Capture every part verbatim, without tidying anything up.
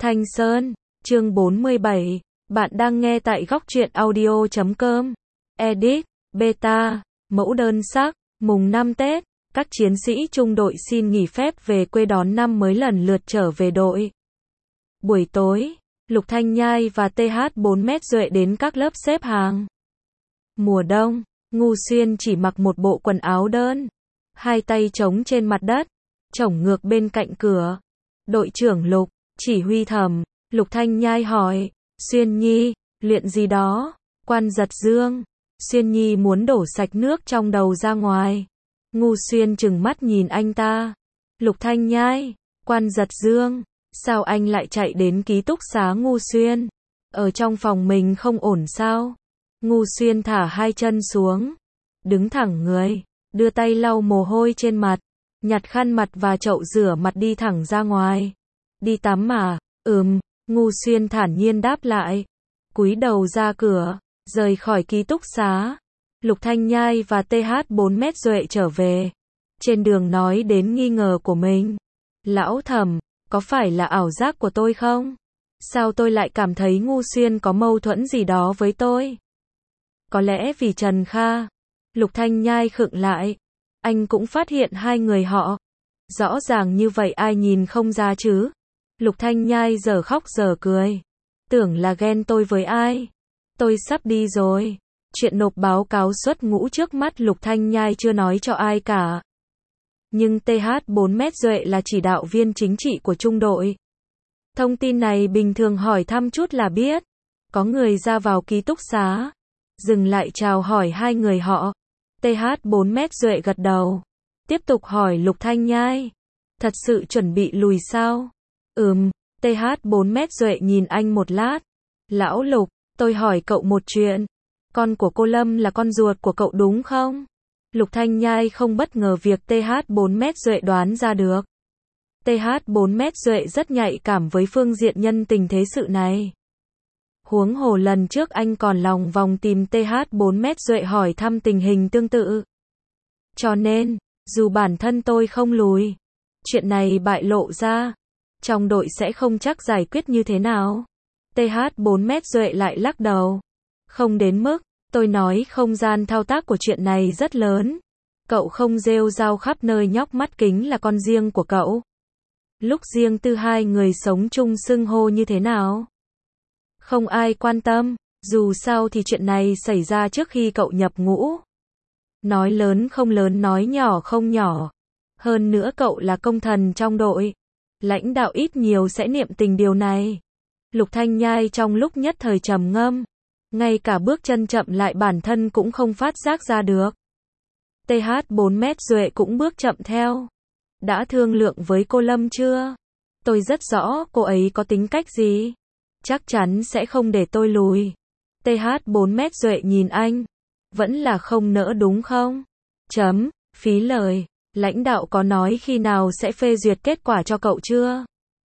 Thanh Sơn, chương bốn mươi bảy, bạn đang nghe tại góc truyện audio chấm com. Edit, beta, mẫu đơn xác, mùng năm Tết, các chiến sĩ trung đội xin nghỉ phép về quê đón năm mới lần lượt trở về đội. Buổi tối, Lục Thanh Nhai và tê hát bốn mét Duệ đến các lớp xếp hàng. Mùa đông, Ngu Xuyên chỉ mặc một bộ quần áo đơn, hai tay trống trên mặt đất, chổng ngược bên cạnh cửa. Đội trưởng Lục, chỉ huy thầm, Lục Thanh Nhai hỏi, Xuyên Nhi, luyện gì đó? Quan giật dương. Xuyên Nhi muốn đổ sạch nước trong đầu ra ngoài. Ngu Xuyên trừng mắt nhìn anh ta. Lục Thanh Nhai, Quan giật dương, sao anh lại chạy đến ký túc xá Ngu Xuyên? Ở trong phòng mình không ổn sao? Ngu Xuyên thả hai chân xuống, đứng thẳng người, đưa tay lau mồ hôi trên mặt, nhặt khăn mặt và chậu rửa mặt đi thẳng ra ngoài. Đi tắm mà? Ừm, Ngu Xuyên thản nhiên đáp lại. Cúi đầu ra cửa, rời khỏi ký túc xá. Lục Thanh Nhai và tê hát bốn mét Duệ trở về. Trên đường nói đến nghi ngờ của mình. Lão Thẩm, có phải là ảo giác của tôi không? Sao tôi lại cảm thấy Ngu Xuyên có mâu thuẫn gì đó với tôi? Có lẽ vì Trần Kha. Lục Thanh Nhai khựng lại. Anh cũng phát hiện hai người họ. Rõ ràng như vậy ai nhìn không ra chứ? Lục Thanh Nhai giờ khóc giờ cười. Tưởng là ghen tôi với ai? Tôi sắp đi rồi. Chuyện nộp báo cáo xuất ngũ trước mắt Lục Thanh Nhai chưa nói cho ai cả. Nhưng tê hát bốn mét Duệ là chỉ đạo viên chính trị của trung đội. Thông tin này bình thường hỏi thăm chút là biết. Có người ra vào ký túc xá, dừng lại chào hỏi hai người họ. tê hát bốn mét Duệ gật đầu. Tiếp tục hỏi Lục Thanh Nhai. Thật sự chuẩn bị lùi sao? Ừm, tê hát bốn mét Duệ nhìn anh một lát. Lão Lục, tôi hỏi cậu một chuyện. Con của cô Lâm là con ruột của cậu đúng không? Lục Thanh Nhai không bất ngờ việc tê hát bốn mét Duệ đoán ra được. tê hát bốn mét Duệ rất nhạy cảm với phương diện nhân tình thế sự này. Huống hồ lần trước anh còn lòng vòng tìm tê hát bốn mét Duệ hỏi thăm tình hình tương tự. Cho nên, dù bản thân tôi không lùi, chuyện này bại lộ ra, trong đội sẽ không chắc giải quyết như thế nào. tê hát bốn mét Duệ lại lắc đầu. Không đến mức, tôi nói không gian thao tác của chuyện này rất lớn. Cậu không rêu rao khắp nơi nhóc mắt kính là con riêng của cậu. Lúc riêng tư hai người sống chung xưng hô như thế nào? Không ai quan tâm, dù sao thì chuyện này xảy ra trước khi cậu nhập ngũ. Nói lớn không lớn, nói nhỏ không nhỏ. Hơn nữa cậu là công thần trong đội. Lãnh đạo ít nhiều sẽ niệm tình điều này. Lục Thanh Nhai trong lúc nhất thời trầm ngâm. Ngay cả bước chân chậm lại bản thân cũng không phát giác ra được. tê hát bốn mét Duệ cũng bước chậm theo. Đã thương lượng với cô Lâm chưa? Tôi rất rõ cô ấy có tính cách gì. Chắc chắn sẽ không để tôi lùi. tê hát bốn mét Duệ nhìn anh. Vẫn là không nỡ đúng không? Chấm, phí lời. Lãnh đạo có nói khi nào sẽ phê duyệt kết quả cho cậu chưa?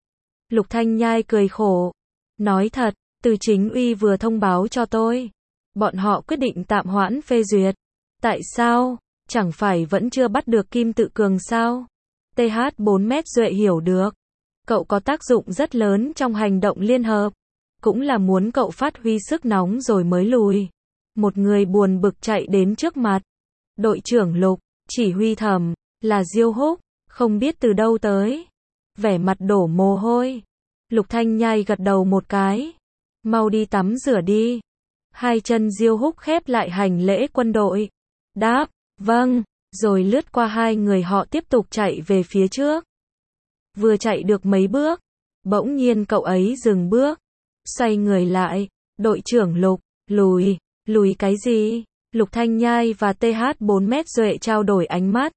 Lục Thanh Nhai cười khổ. Nói thật, từ chính uy vừa thông báo cho tôi. Bọn họ quyết định tạm hoãn phê duyệt. Tại sao? Chẳng phải vẫn chưa bắt được Kim Tự Cường sao? tê hát bốn mét Duệ hiểu được. Cậu có tác dụng rất lớn trong hành động liên hợp. Cũng là muốn cậu phát huy sức nóng rồi mới lùi. Một người buồn bực chạy đến trước mặt. Đội trưởng Lục, chỉ huy thầm, là Diêu Húc, không biết từ đâu tới. Vẻ mặt đổ mồ hôi. Lục Thanh Nhai gật đầu một cái. Mau đi tắm rửa đi. Hai chân Diêu Húc khép lại hành lễ quân đội. Đáp, vâng, rồi lướt qua hai người họ tiếp tục chạy về phía trước. Vừa chạy được mấy bước, bỗng nhiên cậu ấy dừng bước. Xoay người lại, đội trưởng Lục, lùi, lùi cái gì? Lục Thanh Nhai và tê hát bốn mét Duệ trao đổi ánh mắt.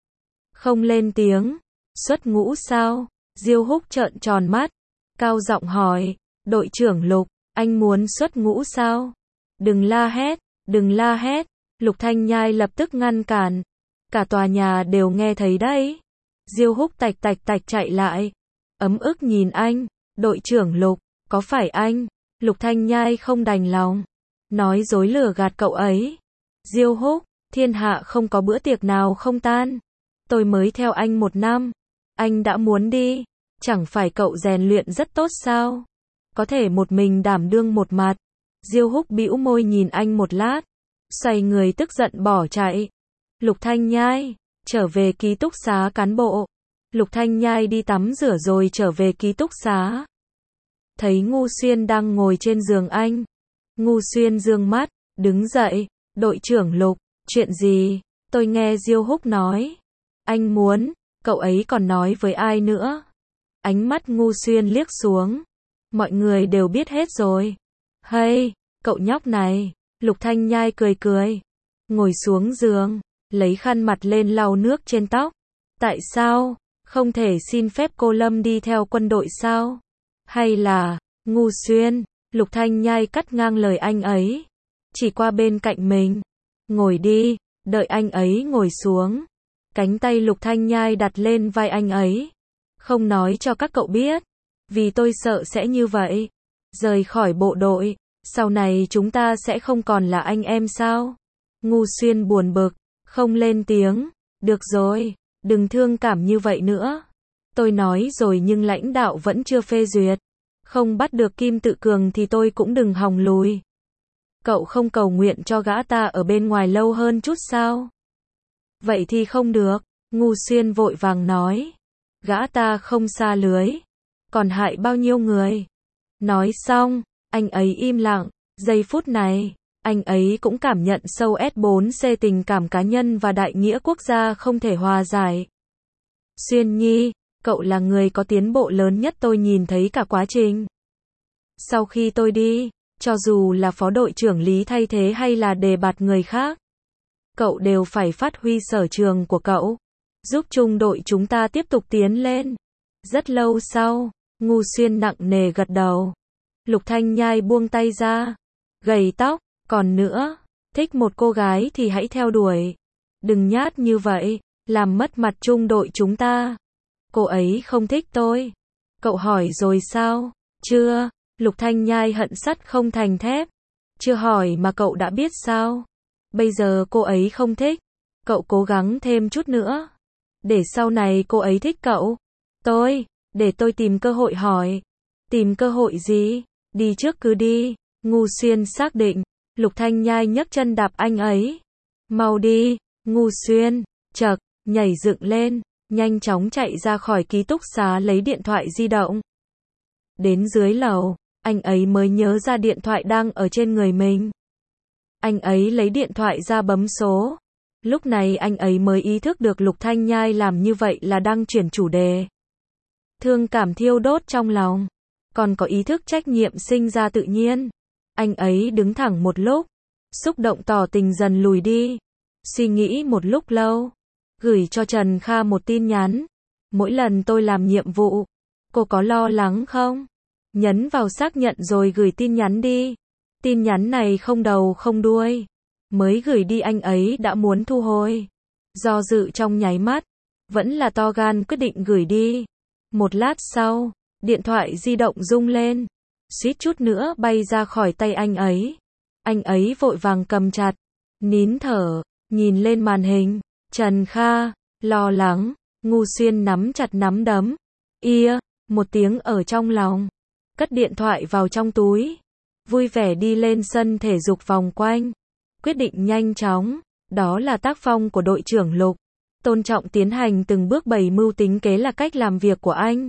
Không lên tiếng. Xuất ngũ sao? Diêu Húc trợn tròn mắt, cao giọng hỏi, đội trưởng Lục, anh muốn xuất ngũ sao? Đừng la hét, đừng la hét. Lục Thanh Nhai lập tức ngăn cản. Cả tòa nhà đều nghe thấy đấy. Diêu Húc tạch tạch tạch chạy lại. Ấm ức nhìn anh, đội trưởng Lục, có phải anh? Lục Thanh Nhai không đành lòng. Nói dối lừa gạt cậu ấy. Diêu Húc, thiên hạ không có bữa tiệc nào không tan. Tôi mới theo anh một năm. Anh đã muốn đi. Chẳng phải cậu rèn luyện rất tốt sao? Có thể một mình đảm đương một mặt. Diêu Húc bĩu môi nhìn anh một lát, xoay người tức giận bỏ chạy. Lục Thanh Nhai, trở về ký túc xá cán bộ. Lục Thanh Nhai đi tắm rửa rồi trở về ký túc xá. Thấy Ngu Xuyên đang ngồi trên giường anh. Ngu Xuyên dương mắt, đứng dậy, đội trưởng Lục, chuyện gì? Tôi nghe Diêu Húc nói. Anh muốn, cậu ấy còn nói với ai nữa? Ánh mắt Ngu Xuyên liếc xuống. Mọi người đều biết hết rồi. Hay, cậu nhóc này. Lục Thanh Nhai cười cười. Ngồi xuống giường, lấy khăn mặt lên lau nước trên tóc. Tại sao? Không thể xin phép cô Lâm đi theo quân đội sao? Hay là, Ngu Xuyên, Lục Thanh Nhai cắt ngang lời anh ấy. Chỉ qua bên cạnh mình. Ngồi đi, đợi anh ấy ngồi xuống. Cánh tay Lục Thanh Nhai đặt lên vai anh ấy. Không nói cho các cậu biết. Vì tôi sợ sẽ như vậy. Rời khỏi bộ đội, sau này chúng ta sẽ không còn là anh em sao? Ngu Xuyên buồn bực, không lên tiếng. Được rồi, đừng thương cảm như vậy nữa. Tôi nói rồi nhưng lãnh đạo vẫn chưa phê duyệt. Không bắt được Kim Tự Cường thì tôi cũng đừng hòng lùi. Cậu không cầu nguyện cho gã ta ở bên ngoài lâu hơn chút sao? Vậy thì không được, Ngu Xuyên vội vàng nói. Gã ta không xa lưới. Còn hại bao nhiêu người? Nói xong, anh ấy im lặng. Giây phút này, anh ấy cũng cảm nhận sâu S bốn C tình cảm cá nhân và đại nghĩa quốc gia không thể hòa giải. Xuyên Nhi, cậu là người có tiến bộ lớn nhất tôi nhìn thấy cả quá trình. Sau khi tôi đi, cho dù là phó đội trưởng Lý thay thế hay là đề bạt người khác, cậu đều phải phát huy sở trường của cậu, giúp trung đội chúng ta tiếp tục tiến lên. Rất lâu sau, Ngu Xuyên nặng nề gật đầu. Lục Thanh Nhai buông tay ra, gầy tóc, còn nữa, thích một cô gái thì hãy theo đuổi. Đừng nhát như vậy, làm mất mặt trung đội chúng ta. Cô ấy không thích tôi. Cậu hỏi rồi sao? Chưa, Lục Thanh Nhai hận sắt không thành thép. Chưa hỏi mà cậu đã biết sao? Bây giờ cô ấy không thích. Cậu cố gắng thêm chút nữa. Để sau này cô ấy thích cậu. Tôi, để tôi tìm cơ hội hỏi. Tìm cơ hội gì? Đi trước cứ đi. Ngu Xuyên xác định. Lục Thanh Nhai nhấc chân đạp anh ấy. Mau đi, Ngu Xuyên. Chậc, nhảy dựng lên, nhanh chóng chạy ra khỏi ký túc xá lấy điện thoại di động. Đến dưới lầu, anh ấy mới nhớ ra điện thoại đang ở trên người mình. Anh ấy lấy điện thoại ra bấm số. Lúc này anh ấy mới ý thức được Lục Thanh Nhai làm như vậy là đang chuyển chủ đề. Thương cảm thiêu đốt trong lòng, còn có ý thức trách nhiệm sinh ra tự nhiên. Anh ấy đứng thẳng một lúc, xúc động tỏ tình dần lùi đi. Suy nghĩ một lúc lâu, gửi cho Trần Kha một tin nhắn. Mỗi lần tôi làm nhiệm vụ, cô có lo lắng không? Nhấn vào xác nhận rồi gửi tin nhắn đi. Tin nhắn này không đầu không đuôi. Mới gửi đi anh ấy đã muốn thu hồi. Do dự trong nháy mắt, vẫn là to gan quyết định gửi đi. Một lát sau, điện thoại di động rung lên. Suýt chút nữa bay ra khỏi tay anh ấy. Anh ấy vội vàng cầm chặt, nín thở, nhìn lên màn hình. Trần Kha, lo lắng, Ngu Xuyên nắm chặt nắm đấm. Ia, một tiếng ở trong lòng. Cất điện thoại vào trong túi. Vui vẻ đi lên sân thể dục vòng quanh. Quyết định nhanh chóng, đó là tác phong của đội trưởng Lục. Tôn trọng tiến hành từng bước bày mưu tính kế là cách làm việc của anh.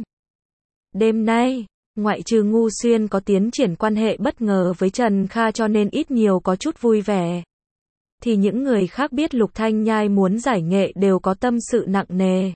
Đêm nay, ngoại trừ Ngu Xuyên có tiến triển quan hệ bất ngờ với Trần Kha cho nên ít nhiều có chút vui vẻ. Thì những người khác biết Lục Thanh Nhai muốn giải nghệ đều có tâm sự nặng nề.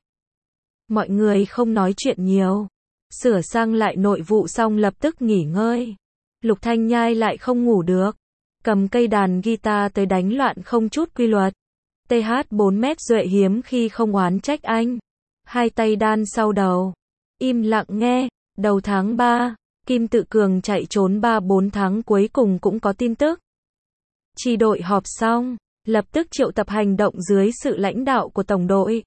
Mọi người không nói chuyện nhiều. Sửa sang lại nội vụ xong lập tức nghỉ ngơi. Lục Thanh Nhai lại không ngủ được. Cầm cây đàn guitar tới đánh loạn không chút quy luật. tê hát bốn mét duệ hiếm khi không oán trách anh. Hai tay đan sau đầu. Im lặng nghe. Đầu tháng ba, Kim Tự Cường chạy trốn ba bốn tháng cuối cùng cũng có tin tức. Chi đội họp xong, lập tức triệu tập hành động dưới sự lãnh đạo của tổng đội.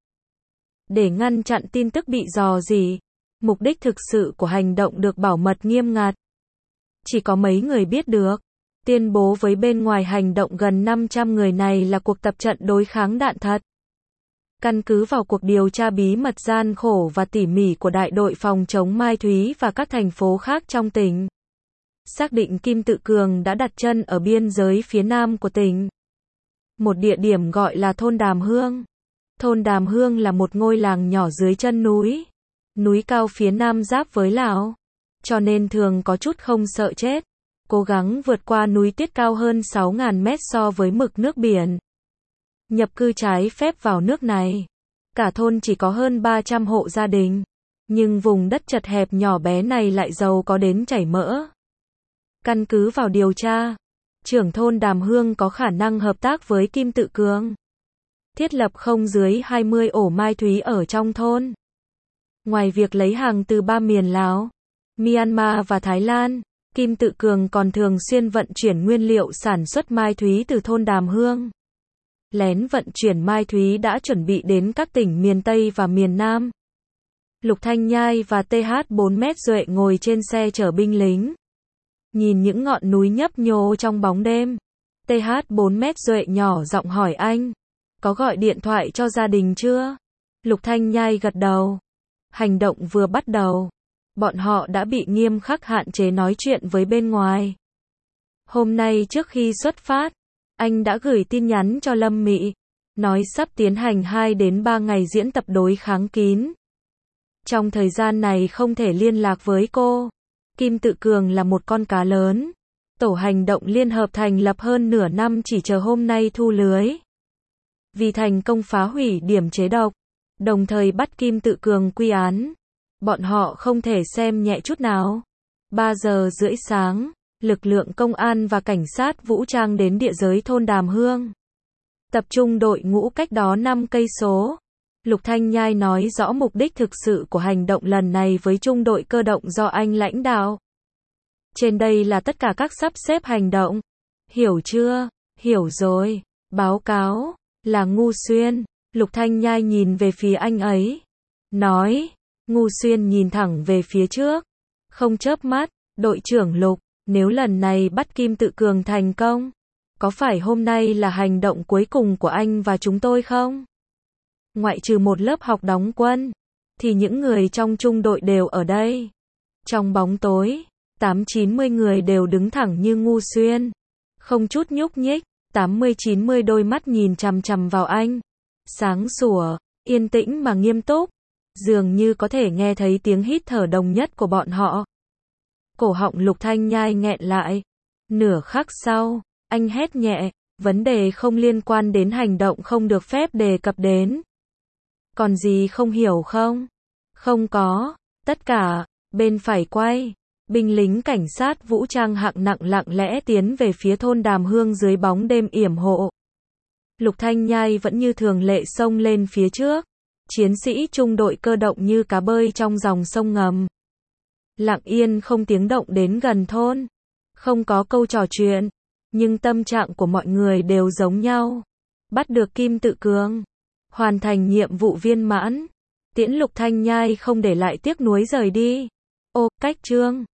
Để ngăn chặn tin tức bị rò rỉ, mục đích thực sự của hành động được bảo mật nghiêm ngặt. Chỉ có mấy người biết được. Tuyên bố với bên ngoài hành động gần năm trăm người này là cuộc tập trận đối kháng đạn thật. Căn cứ vào cuộc điều tra bí mật gian khổ và tỉ mỉ của đại đội phòng chống Mai Thúy và các thành phố khác trong tỉnh, xác định Kim Tự Cường đã đặt chân ở biên giới phía nam của tỉnh. Một địa điểm gọi là thôn Đàm Hương. Thôn Đàm Hương là một ngôi làng nhỏ dưới chân núi, núi cao phía nam giáp với Lào, cho nên thường có chút không sợ chết, cố gắng vượt qua núi tuyết cao hơn sáu nghìn mét so với mực nước biển. Nhập cư trái phép vào nước này. Cả thôn chỉ có hơn ba trăm hộ gia đình, nhưng vùng đất chật hẹp nhỏ bé này lại giàu có đến chảy mỡ. Căn cứ vào điều tra, trưởng thôn Đàm Hương có khả năng hợp tác với Kim Tự Cường, thiết lập không dưới hai mươi ổ mai thúy ở trong thôn. Ngoài việc lấy hàng từ ba miền Lào, Myanmar và Thái Lan, Kim Tự Cường còn thường xuyên vận chuyển nguyên liệu sản xuất mai thúy từ thôn Đàm Hương. Lén vận chuyển mai thúy đã chuẩn bị đến các tỉnh miền Tây và miền Nam. Lục Thanh Nhai và T H bốn Mét Duệ ngồi trên xe chở binh lính, nhìn những ngọn núi nhấp nhô trong bóng đêm. T H bốn Mét Duệ nhỏ giọng hỏi anh, có gọi điện thoại cho gia đình chưa? Lục Thanh Nhai gật đầu. Hành động vừa bắt đầu, bọn họ đã bị nghiêm khắc hạn chế nói chuyện với bên ngoài. Hôm nay trước khi xuất phát, anh đã gửi tin nhắn cho Lâm Mị, nói sắp tiến hành hai đến ba ngày diễn tập đối kháng kín. Trong thời gian này không thể liên lạc với cô. Kim Tự Cường là một con cá lớn. Tổ hành động liên hợp thành lập hơn nửa năm chỉ chờ hôm nay thu lưới. Vì thành công phá hủy điểm chế độc, đồng thời bắt Kim Tự Cường quy án, bọn họ không thể xem nhẹ chút nào. ba giờ rưỡi sáng, lực lượng công an và cảnh sát vũ trang đến địa giới thôn Đàm Hương. Tập trung đội ngũ cách đó năm cây số. Lục Thanh Nhai nói rõ mục đích thực sự của hành động lần này với trung đội cơ động do anh lãnh đạo. Trên đây là tất cả các sắp xếp hành động. Hiểu chưa? Hiểu rồi. Báo cáo là Ngu Xuyên. Lục Thanh Nhai nhìn về phía anh ấy, nói. Ngu Xuyên nhìn thẳng về phía trước, không chớp mắt. Đội trưởng Lục, nếu lần này bắt Kim Tự Cường thành công, có phải hôm nay là hành động cuối cùng của anh và chúng tôi không? Ngoại trừ một lớp học đóng quân, thì những người trong trung đội đều ở đây. Trong bóng tối, tám chín mươi người đều đứng thẳng như Ngu Xuyên, không chút nhúc nhích. Tám mươi chín mươi đôi mắt nhìn chằm chằm vào anh, sáng sủa, yên tĩnh mà nghiêm túc, dường như có thể nghe thấy tiếng hít thở đồng nhất của bọn họ. Cổ họng Lục Thanh Nhai nghẹn lại. Nửa khắc sau, anh hét nhẹ, vấn đề không liên quan đến hành động không được phép đề cập đến. Còn gì không hiểu không? Không có. Tất cả. Bên phải quay, binh lính cảnh sát vũ trang hạng nặng lặng lẽ tiến về phía thôn Đàm Hương dưới bóng đêm yểm hộ. Lục Thanh Nhai vẫn như thường lệ xông lên phía trước. Chiến sĩ trung đội cơ động như cá bơi trong dòng sông ngầm. Lặng yên không tiếng động đến gần thôn. Không có câu trò chuyện, nhưng tâm trạng của mọi người đều giống nhau. Bắt được Kim Tự Cường, hoàn thành nhiệm vụ viên mãn, tiễn Lục Thanh Nhai không để lại tiếc nuối rời đi. Ô, cách chương